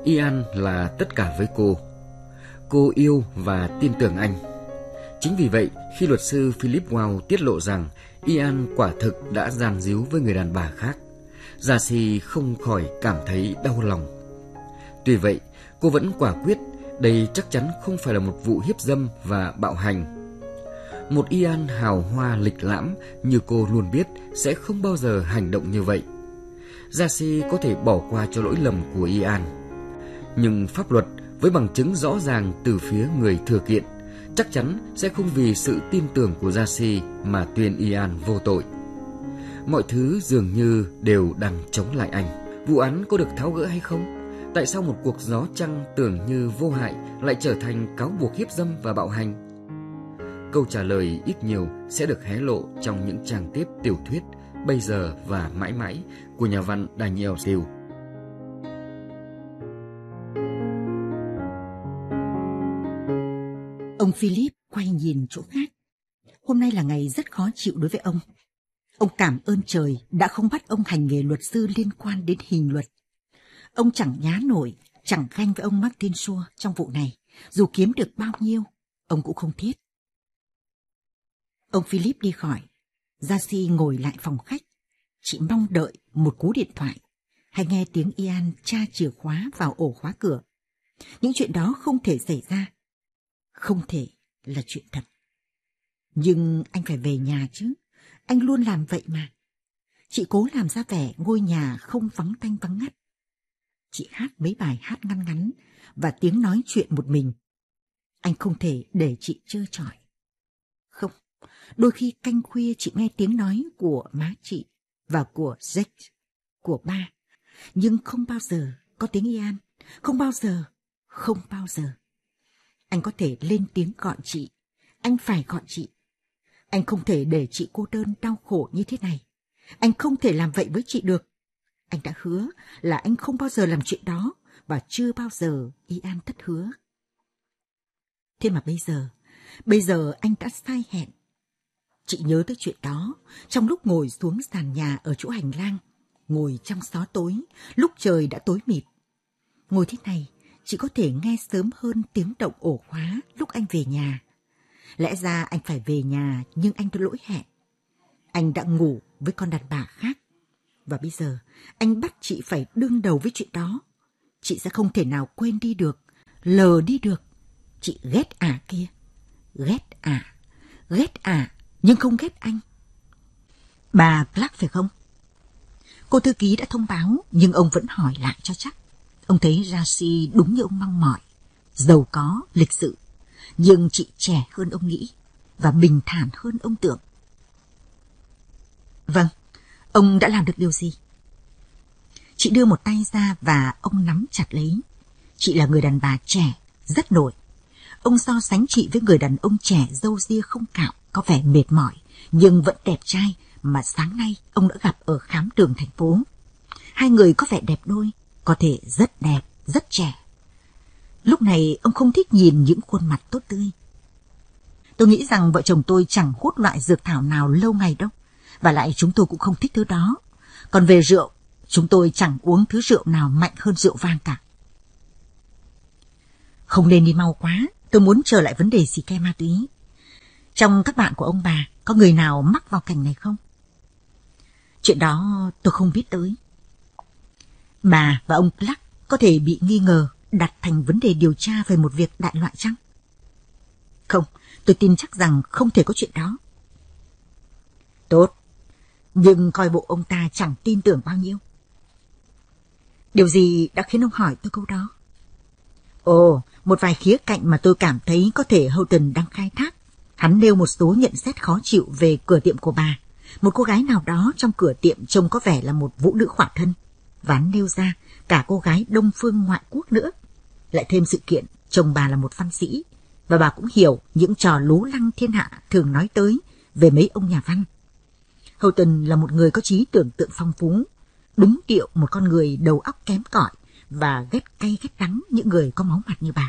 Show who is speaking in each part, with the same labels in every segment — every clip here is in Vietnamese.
Speaker 1: Ian là tất cả với cô. Cô yêu và tin tưởng anh. Chính vì vậy, khi luật sư Philip Wow tiết lộ rằng Ian quả thực đã gian díu với người đàn bà khác, Darcy không khỏi cảm thấy đau lòng. Tuy vậy, cô vẫn quả quyết đây chắc chắn không phải là một vụ hiếp dâm và bạo hành. Một Ian hào hoa lịch lãm như cô luôn biết sẽ không bao giờ hành động như vậy. Darcy có thể bỏ qua cho lỗi lầm của Ian, nhưng pháp luật với bằng chứng rõ ràng từ phía người thừa kiện chắc chắn sẽ không vì sự tin tưởng của Darcy mà tuyên Ian vô tội. Mọi thứ dường như đều đang chống lại anh. Vụ án có được tháo gỡ hay không? Tại sao một cuộc gió trăng tưởng như vô hại lại trở thành cáo buộc hiếp dâm và bạo hành? Câu trả lời ít nhiều sẽ được hé lộ trong những trang tiếp tiểu thuyết Bây giờ và mãi mãi của nhà văn Daniel Steele.
Speaker 2: Ông Philip quay nhìn chỗ khác. Hôm nay là ngày rất khó chịu đối với ông. Ông cảm ơn trời đã không bắt ông hành nghề luật sư liên quan đến hình luật. Ông chẳng nhá nổi, chẳng ganh với ông Martin Shaw trong vụ này. Dù kiếm được bao nhiêu, ông cũng không thiết. Ông Philip đi khỏi. Darcy ngồi lại phòng khách. Chị mong đợi một cú điện thoại hay nghe tiếng Ian tra chìa khóa vào ổ khóa cửa. Những chuyện đó không thể xảy ra. Không thể là chuyện thật. Nhưng anh phải về nhà chứ. Anh luôn làm vậy mà. Chị cố làm ra vẻ ngôi nhà không vắng tanh vắng ngắt. Chị hát mấy bài hát ngắn ngắn và tiếng nói chuyện một mình. Anh không thể để chị trơ trọi. Không, đôi khi canh khuya chị nghe tiếng nói của má chị và của Jack, của ba. Nhưng không bao giờ có tiếng Ian. Không bao giờ, không bao giờ. Anh có thể lên tiếng gọi chị. Anh phải gọi chị. Anh không thể để chị cô đơn đau khổ như thế này. Anh không thể làm vậy với chị được. Anh đã hứa là anh không bao giờ làm chuyện đó và chưa bao giờ Ian thất hứa. Thế mà bây giờ anh đã sai hẹn. Chị nhớ tới chuyện đó trong lúc ngồi xuống sàn nhà ở chỗ hành lang, ngồi trong xó tối, lúc trời đã tối mịt. Ngồi thế này, chị có thể nghe sớm hơn tiếng động ổ khóa lúc anh về nhà. Lẽ ra anh phải về nhà nhưng anh đã lỗi hẹn. Anh đã ngủ với con đàn bà khác. Và bây giờ anh bắt chị phải đương đầu với chuyện đó. Chị sẽ không thể nào quên đi được, lờ đi được. Chị ghét ả kia. Ghét ả, nhưng không ghét anh. Bà Clark phải không? Cô thư ký đã thông báo, nhưng ông vẫn hỏi lại cho chắc. Ông thấy Darcy đúng như ông mong mỏi, giàu có, lịch sự. Nhưng chị trẻ hơn ông nghĩ, và bình thản hơn ông tưởng. Vâng, ông đã làm được điều gì? Chị đưa một tay ra và ông nắm chặt lấy. Chị là người đàn bà trẻ, rất nổi. Ông so sánh chị với người đàn ông trẻ râu ria không cạo, có vẻ mệt mỏi, nhưng vẫn đẹp trai mà sáng nay ông đã gặp ở khám đường thành phố. Hai người có vẻ đẹp đôi, có thể rất đẹp, rất trẻ. Lúc này ông không thích nhìn những khuôn mặt tốt tươi. Tôi nghĩ rằng vợ chồng tôi chẳng hút loại dược thảo nào lâu ngày đâu, và lại chúng tôi cũng không thích thứ đó. Còn về rượu, chúng tôi chẳng uống thứ rượu nào mạnh hơn rượu vang cả. Không nên đi mau quá, tôi muốn trở lại vấn đề xì ke ma túy. Trong các bạn của ông bà, có người nào mắc vào cảnh này không? Chuyện đó tôi không biết tới. Bà và ông Clark có thể bị nghi ngờ đặt thành vấn đề điều tra về một việc đại loại chăng? Không, tôi tin chắc rằng không thể có chuyện đó. Tốt, nhưng coi bộ ông ta chẳng tin tưởng bao nhiêu. Điều gì đã khiến ông hỏi tôi câu đó? Ồ, một vài khía cạnh mà tôi cảm thấy có thể Houghton đang khai thác. Hắn nêu một số nhận xét khó chịu về cửa tiệm của bà. Một cô gái nào đó trong cửa tiệm trông có vẻ là một vũ nữ khỏa thân. Và hắn nêu ra cả cô gái Đông phương ngoại quốc nữa. Lại thêm sự kiện chồng bà là một văn sĩ. Và bà cũng hiểu những trò lố lăng thiên hạ thường nói tới về mấy ông nhà văn. Houghton là một người có trí tưởng tượng phong phú, đúng điệu một con người đầu óc kém cỏi và ghét cay ghét đắng những người có máu mặt như bà.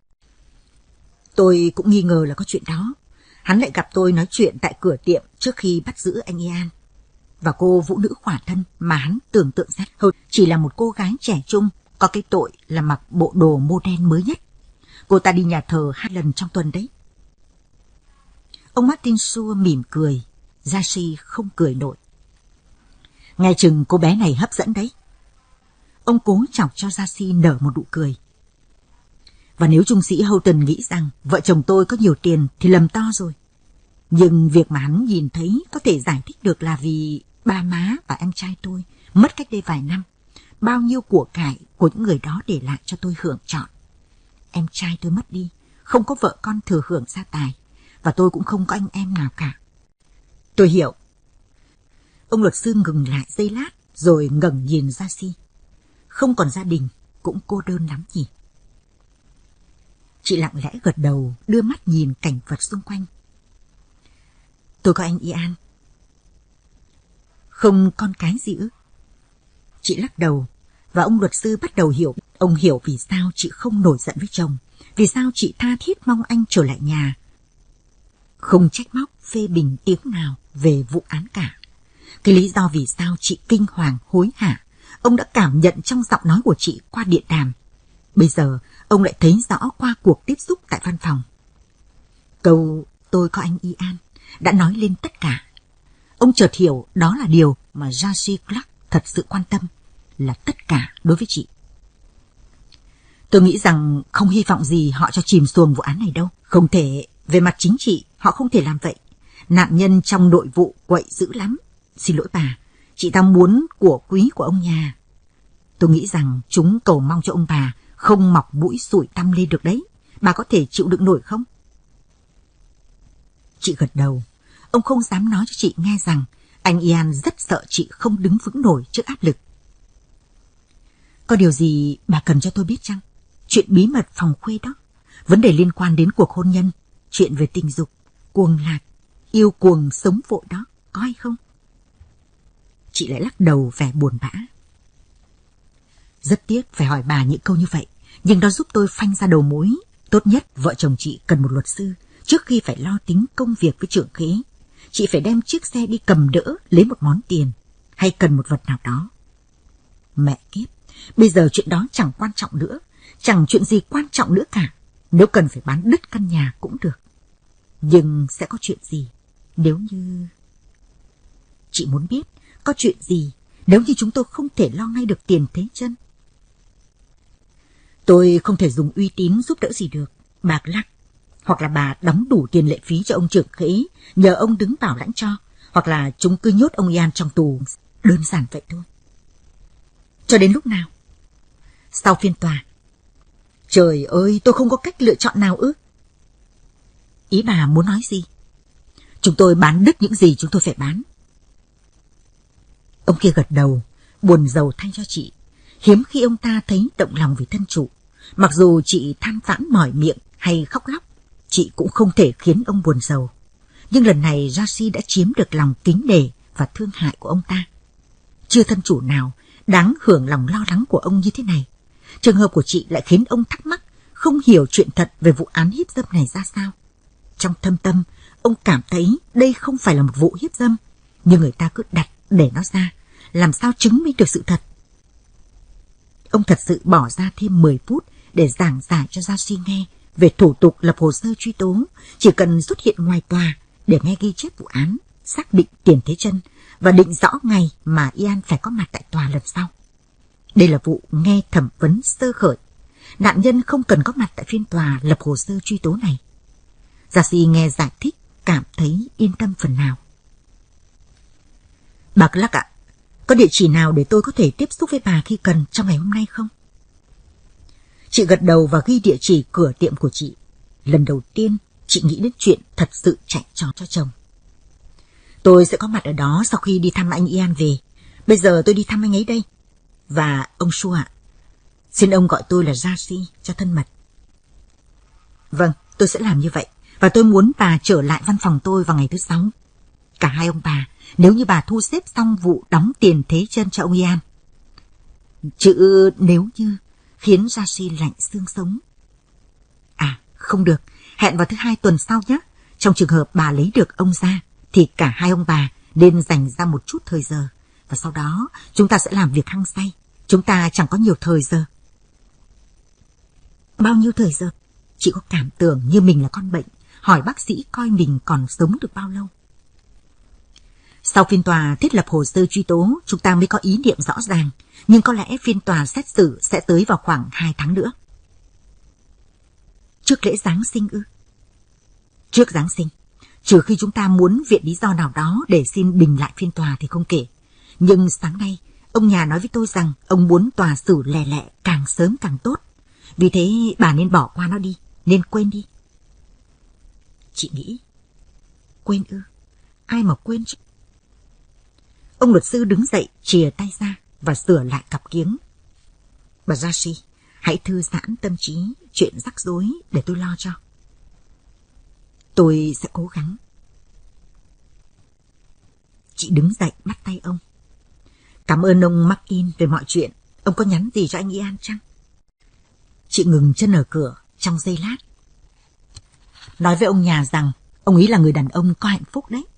Speaker 2: Tôi cũng nghi ngờ là có chuyện đó. Hắn lại gặp tôi nói chuyện tại cửa tiệm trước khi bắt giữ anh Ian. Và cô vũ nữ khỏa thân mà hắn tưởng tượng ra chỉ là một cô gái trẻ trung có cái tội là mặc bộ đồ mô đen mới nhất. Cô ta đi nhà thờ 2 lần trong tuần đấy. Ông Martin Schur mỉm cười, Darcy không cười nổi. Nghe chừng cô bé này hấp dẫn đấy. Ông cố chọc cho Darcy nở một nụ cười. Và nếu trung sĩ Houghton nghĩ rằng vợ chồng tôi có nhiều tiền thì lầm to rồi. Nhưng việc mà hắn nhìn thấy có thể giải thích được là vì ba má và anh trai tôi mất cách đây vài năm. Bao nhiêu của cải của những người đó để lại cho tôi hưởng trọn. Em trai tôi mất đi, không có vợ con thừa hưởng gia tài, và tôi cũng không có anh em nào cả. Tôi hiểu. Ông luật sư ngừng lại giây lát, rồi ngẩng nhìn Darcy. Không còn gia đình, cũng cô đơn lắm nhỉ? Chị lặng lẽ gật đầu, đưa mắt nhìn cảnh vật xung quanh. Tôi có anh Ian. Không con cái gì ư? Chị lắc đầu, và ông luật sư bắt đầu hiểu. Ông hiểu vì sao chị không nổi giận với chồng, vì sao chị tha thiết mong anh trở lại nhà. Không trách móc, phê bình tiếng nào về vụ án cả. Cái lý do vì sao chị kinh hoàng, hối hả, ông đã cảm nhận trong giọng nói của chị qua điện đàm. Bây giờ, ông lại thấy rõ qua cuộc tiếp xúc tại văn phòng. Câu tôi có anh Ian đã nói lên tất cả. Ông chợt hiểu đó là điều mà Darcy Clark thật sự quan tâm, là tất cả đối với chị. Tôi nghĩ rằng không hy vọng gì họ cho chìm xuồng vụ án này đâu. Không thể, về mặt chính trị, họ không thể làm vậy. Nạn nhân trong nội vụ quậy dữ lắm. Xin lỗi bà, chị ta muốn của quý của ông nhà. Tôi nghĩ rằng chúng cầu mong cho ông bà không mọc mũi sủi tăm lên được đấy. Bà có thể chịu đựng nổi không? Chị gật đầu. Ông không dám nói cho chị nghe rằng anh Ian rất sợ chị không đứng vững nổi trước áp lực. Có điều gì bà cần cho tôi biết chăng? Chuyện bí mật phòng khuê đó, vấn đề liên quan đến cuộc hôn nhân, chuyện về tình dục, cuồng lạc, yêu cuồng sống vội đó, có hay không? Chị lại lắc đầu vẻ buồn bã. Rất tiếc phải hỏi bà những câu như vậy, nhưng nó giúp tôi phanh ra đầu mối. Tốt nhất vợ chồng chị cần một luật sư trước khi phải lo tính công việc với trưởng khế. Chị phải đem chiếc xe đi cầm đỡ lấy một món tiền, hay cần một vật nào đó. Mẹ kiếp, bây giờ chuyện đó chẳng quan trọng nữa, chẳng chuyện gì quan trọng nữa cả. Nếu cần phải bán đứt căn nhà cũng được. Nhưng sẽ có chuyện gì nếu như... Chị muốn biết có chuyện gì nếu như chúng tôi không thể lo ngay được tiền thế chân. Tôi không thể dùng uy tín giúp đỡ gì được, bà Clark. Hoặc là bà đóng đủ tiền lệ phí cho ông trưởng khế, nhờ ông đứng bảo lãnh cho, hoặc là chúng cứ nhốt ông Ian trong tù. Đơn giản vậy thôi. Cho đến lúc nào? Sau phiên tòa. Trời ơi, tôi không có cách lựa chọn nào ư? Ý bà muốn nói gì? Chúng tôi bán đứt những gì chúng tôi phải bán. Ông kia gật đầu, buồn rầu thay cho chị. Hiếm khi ông ta thấy động lòng vì thân chủ. Mặc dù chị than vãn mỏi miệng hay khóc lóc, chị cũng không thể khiến ông buồn rầu. Nhưng lần này Darcy đã chiếm được lòng kính nể và thương hại của ông ta. Chưa thân chủ nào đáng hưởng lòng lo lắng của ông như thế này. Trường hợp của chị lại khiến ông thắc mắc, không hiểu chuyện thật về vụ án hiếp dâm này ra sao. Trong thâm tâm, ông cảm thấy đây không phải là một vụ hiếp dâm, nhưng người ta cứ đặt để nó ra, làm sao chứng minh được sự thật. Ông thật sự bỏ ra thêm 10 phút để giảng giải cho Darcy nghe về thủ tục lập hồ sơ truy tố, chỉ cần xuất hiện ngoài tòa để nghe ghi chép vụ án, xác định tiền thế chân và định rõ ngày mà Ian phải có mặt tại tòa lần sau. Đây là vụ nghe thẩm vấn sơ khởi. Nạn nhân không cần có mặt tại phiên tòa lập hồ sơ truy tố này. Darcy nghe giải thích, cảm thấy yên tâm phần nào. Bà Clark ạ, có địa chỉ nào để tôi có thể tiếp xúc với bà khi cần trong ngày hôm nay không? Chị gật đầu và ghi địa chỉ cửa tiệm của chị. Lần đầu tiên, chị nghĩ đến chuyện thật sự chạy trò cho chồng. Tôi sẽ có mặt ở đó sau khi đi thăm anh Ian về. Bây giờ tôi đi thăm anh ấy đây. Và ông Schur ạ, xin ông gọi tôi là Darcy cho thân mật. Vâng, tôi sẽ làm như vậy. Và tôi muốn bà trở lại văn phòng tôi vào ngày thứ 6. Cả hai ông bà, nếu như bà thu xếp xong vụ đóng tiền thế chân cho ông Ian. Chữ nếu như khiến Darcy lạnh xương sống. À, không được. Hẹn vào thứ 2 tuần sau nhé. Trong trường hợp bà lấy được ông ra, thì cả hai ông bà nên dành ra một chút thời giờ. Và sau đó, chúng ta sẽ làm việc hăng say. Chúng ta chẳng có nhiều thời giờ. Bao nhiêu thời giờ? Chị có cảm tưởng như mình là con bệnh, hỏi bác sĩ coi mình còn sống được bao lâu. Sau phiên tòa thiết lập hồ sơ truy tố, chúng ta mới có ý niệm rõ ràng, nhưng có lẽ phiên tòa xét xử sẽ tới vào khoảng 2 tháng nữa. Trước lễ Giáng sinh ư? Trước Giáng sinh, trừ khi chúng ta muốn viện lý do nào đó để xin đình lại phiên tòa thì không kể. Nhưng sáng nay, ông nhà nói với tôi rằng ông muốn tòa xử lẹ lẹ càng sớm càng tốt. Vì thế bà nên bỏ qua nó đi, nên quên đi. Chị nghĩ, quên ư? Ai mà quên chứ? Ông luật sư đứng dậy, chìa tay ra và sửa lại cặp kiếng. Bà Rashi, hãy thư giãn tâm trí, chuyện rắc rối để tôi lo cho. Tôi sẽ cố gắng. Chị đứng dậy bắt tay ông. Cảm ơn ông Markin về mọi chuyện. Ông có nhắn gì cho anh Ian chăng? Chị ngừng chân ở cửa trong giây lát. Nói với ông nhà rằng ông ấy là người đàn ông có hạnh phúc đấy.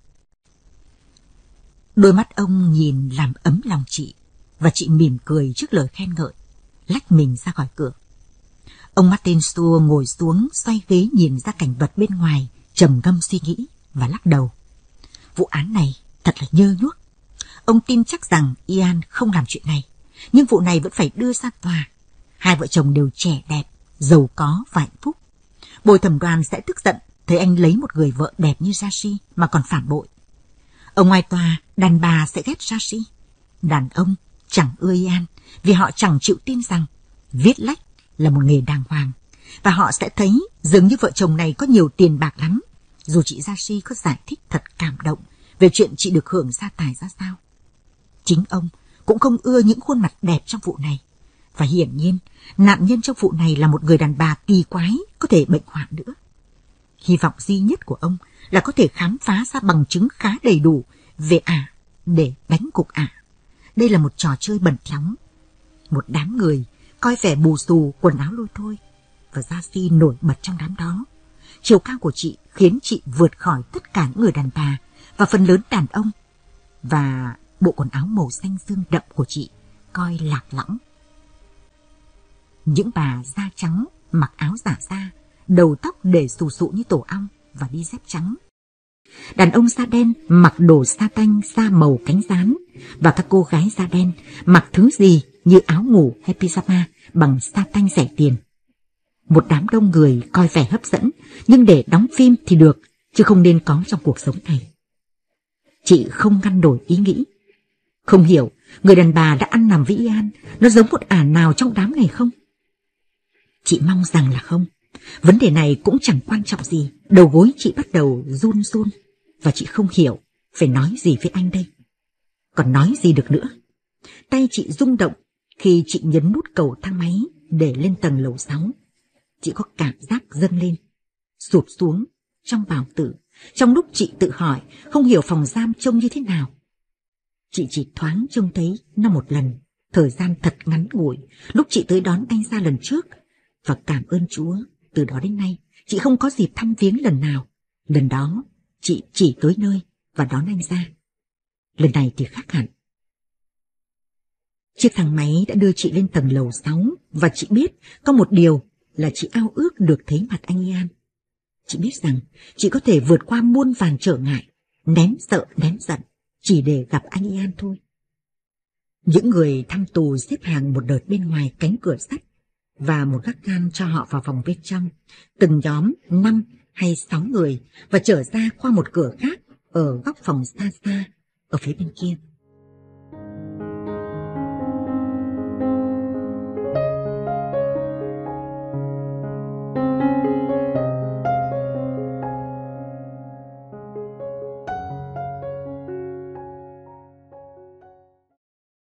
Speaker 2: Đôi mắt ông nhìn làm ấm lòng chị, và chị mỉm cười trước lời khen ngợi, lách mình ra khỏi cửa. Ông Martin Stua ngồi xuống, xoay ghế nhìn ra cảnh vật bên ngoài, trầm ngâm suy nghĩ và lắc đầu. Vụ án này thật là nhơ nhuốc. Ông tin chắc rằng Ian không làm chuyện này, nhưng vụ này vẫn phải đưa ra tòa. Hai vợ chồng đều trẻ đẹp, giàu có và hạnh phúc. Bồi thẩm đoàn sẽ tức giận thấy anh lấy một người vợ đẹp như Rashi mà còn phản bội. Ở ngoài tòa, đàn bà sẽ ghét Rashi. Đàn ông chẳng ưa Ian vì họ chẳng chịu tin rằng viết lách là một nghề đàng hoàng. Và họ sẽ thấy dường như vợ chồng này có nhiều tiền bạc lắm, dù chị Rashi có giải thích thật cảm động về chuyện chị được hưởng gia tài ra sao. Chính ông cũng không ưa những khuôn mặt đẹp trong vụ này. Và hiển nhiên, nạn nhân trong vụ này là một người đàn bà kỳ quái, có thể bệnh hoạn nữa. Hy vọng duy nhất của ông là có thể khám phá ra bằng chứng khá đầy đủ về ả để đánh gục ả. Đây là một trò chơi bẩn thỉu. Một đám người coi vẻ bù xù, quần áo lôi thôi, và Rashi nổi bật trong đám đó. Chiều cao của chị khiến chị vượt khỏi tất cả những người đàn bà và phần lớn đàn ông. Và bộ quần áo màu xanh dương đậm của chị coi lạc lõng. Những bà da trắng mặc áo giả da, đầu tóc để xù xụ như tổ ong và đi dép trắng. Đàn ông da đen mặc đồ sa tanh da màu cánh gián, và các cô gái da đen mặc thứ gì như áo ngủ hay pyjama bằng sa tanh rẻ tiền. Một đám đông người coi vẻ hấp dẫn, nhưng để đóng phim thì được, chứ không nên có trong cuộc sống này. Chị không ngăn nổi ý nghĩ. Không hiểu người đàn bà đã ăn nằm với Ian, nó giống một ả nào trong đám này không? Chị mong rằng là không. Vấn đề này cũng chẳng quan trọng gì. Đầu gối chị bắt đầu run run, và chị không hiểu phải nói gì với anh đây. Còn nói gì được nữa. Tay chị rung động khi chị nhấn nút cầu thang máy để lên tầng lầu 6. Chị có cảm giác dâng lên, sụp xuống trong bào tử, trong lúc chị tự hỏi không hiểu phòng giam trông như thế nào. Chị chỉ thoáng trông thấy nó một lần, thời gian thật ngắn ngủi, lúc chị tới đón anh ra lần trước. Và cảm ơn Chúa, từ đó đến nay, chị không có dịp thăm viếng lần nào. Lần đó, chị chỉ tới nơi và đón anh ra. Lần này thì khác hẳn. Chiếc thang máy đã đưa chị lên tầng lầu 6, và chị biết có một điều là chị ao ước được thấy mặt anh Ian. Chị biết rằng chị có thể vượt qua muôn vàn trở ngại, nén sợ nén giận, chỉ để gặp anh Ian thôi. Những người thăm tù xếp hàng một đợt bên ngoài cánh cửa sắt, và một gác gan cho họ vào phòng bên trong, từng nhóm 5 hay 6 người, và trở ra qua một cửa khác ở góc phòng xa xa ở phía bên kia.